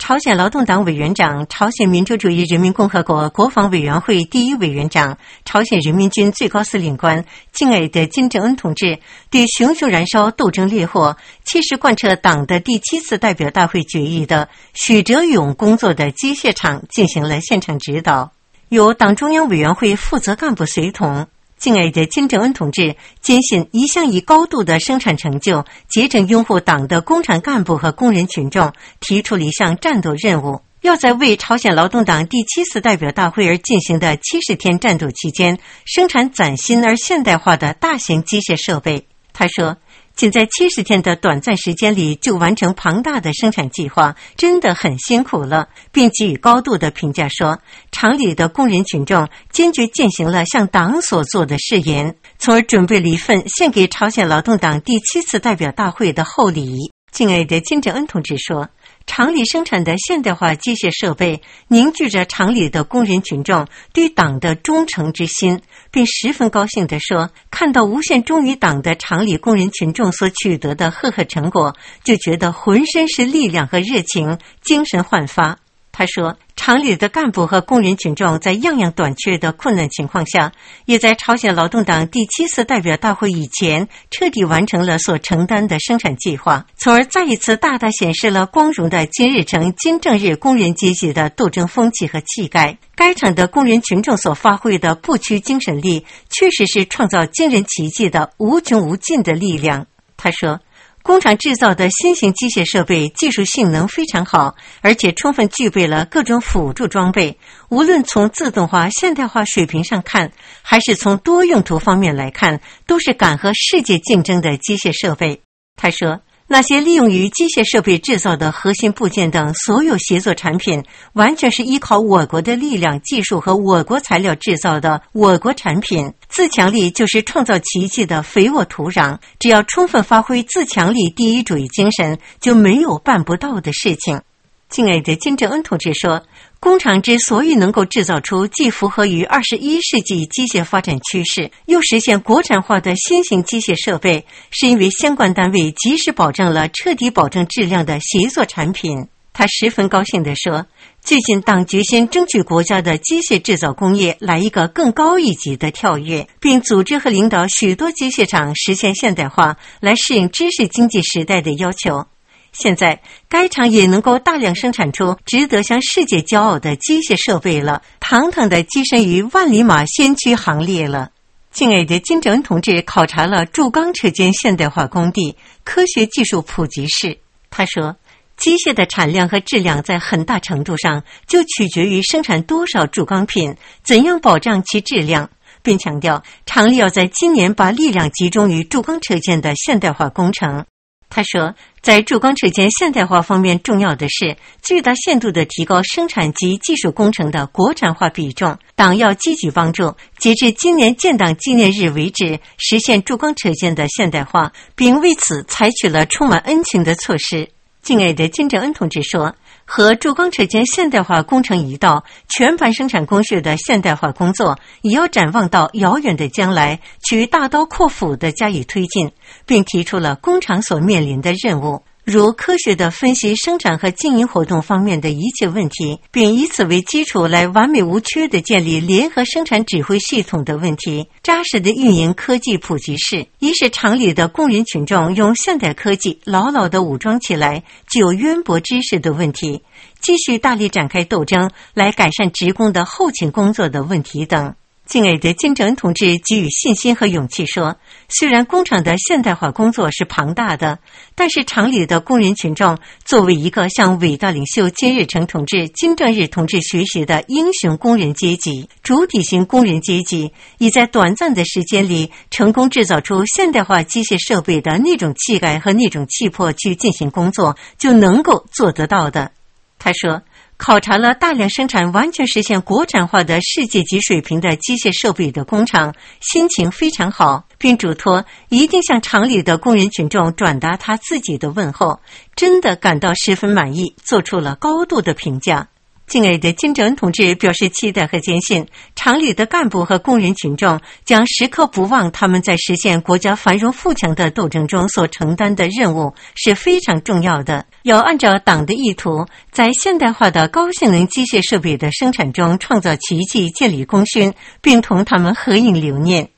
朝鲜劳动党委员长、朝鲜民主主义人民共和国国防委员会第一委员长、朝鲜人民军最高司令官敬爱的金正恩同志对熊熊燃烧斗争烈火、切实贯彻党的第7次代表大会决议的许哲勇工作的机械厂进行了现场指导，由党中央委员会负责干部随同。敬爱的金正恩同志坚信一向以高度的生产成就竭诚拥护党的工厂干部和工人群众提出了一项战斗任务，要在为朝鲜劳动党第7次代表大会而进行的70天战斗期间生产崭新而现代化的大型机械设备。他说，仅在70天的短暂时间里就完成庞大的生产计划，真的很辛苦了，并给予高度的评价说，厂里的工人群众坚决践行了向党所做的誓言，从而准备了一份献给朝鲜劳动党第7次代表大会的厚礼。敬爱的金正恩同志说，厂里生产的现代化机械设备凝聚着厂里的工人群众对党的忠诚之心，并十分高兴地说，看到无限忠于党的厂里工人群众所取得的赫赫成果，就觉得浑身是力量和热情，精神焕发。他说，厂里的干部和工人群众在样样短缺的困难情况下，也在朝鲜劳动党第7次代表大会以前彻底完成了所承担的生产计划，从而再一次大大显示了光荣的金日成金正日工人阶级的斗争风气和气概。该厂的工人群众所发挥的不屈精神力，确实是创造惊人奇迹的无穷无尽的力量。他说，工厂制造的新型机械设备技术性能非常好，而且充分具备了各种辅助装备，无论从自动化现代化水平上看，还是从多用途方面来看，都是敢和世界竞争的机械设备。他说，那些利用于机械设备制造的核心部件等所有协作产品，完全是依靠我国的力量、技术和我国材料制造的我国产品。自强力就是创造奇迹的肥沃土壤，只要充分发挥自强力第一主义精神，就没有办不到的事情。敬爱的金正恩同志说，工厂之所以能够制造出既符合于21世纪机械发展趋势，又实现国产化的新型机械设备，是因为相关单位及时保证了彻底保证质量的协作产品。他十分高兴地说，最近党决心争取国家的机械制造工业来一个更高一级的跳跃，并组织和领导许多机械厂实现现代化，来适应知识经济时代的要求。现在该厂也能够大量生产出值得向世界骄傲的机械设备了，堂堂地跻身于万里马先驱行列了。敬爱的金正恩同志考察了铸钢车间现代化工地、科学技术普及室。他说，机械的产量和质量在很大程度上就取决于生产多少铸钢品，怎样保障其质量，并强调厂里要在今年把力量集中于铸钢车间的现代化工程。他说，在铸钢车间现代化方面，重要的是最大限度地提高生产及技术工程的国产化比重。党要积极帮助，截至今年建党纪念日为止，实现铸钢车间的现代化，并为此采取了充满恩情的措施。敬爱的金正恩同志说，和铸钢车间现代化工程一道，全盘生产工序的现代化工作也要展望到遥远的将来，去大刀阔斧地加以推进，并提出了工厂所面临的任务，如科学地分析生产和经营活动方面的一切问题，并以此为基础来完美无缺地建立联合生产指挥系统的问题，扎实地运营科技普及室，以使厂里的工人群众用现代科技牢牢地武装起来，具有渊博知识的问题，继续大力展开斗争来改善职工的后勤工作的问题等。敬爱的金正恩同志给予信心和勇气说，虽然工厂的现代化工作是庞大的，但是厂里的工人群众作为一个向伟大领袖金日成同志、金正日同志学习的英雄工人阶级、主体型工人阶级，已在短暂的时间里成功制造出现代化机械设备的那种气概和那种气魄去进行工作，就能够做得到的。他说，考察了大量生产完全实现国产化的世界级水平的机械设备的工厂，心情非常好，并嘱托一定向厂里的工人群众转达他自己的问候，真的感到十分满意，做出了高度的评价。 敬爱的金正恩同志表示期待和坚信，厂里的干部和工人群众将时刻不忘他们在实现国家繁荣富强的斗争中所承担的任务是非常重要的。要按照党的意图，在现代化的高性能机械设备的生产中创造奇迹，建立功勋，并同他们合影留念。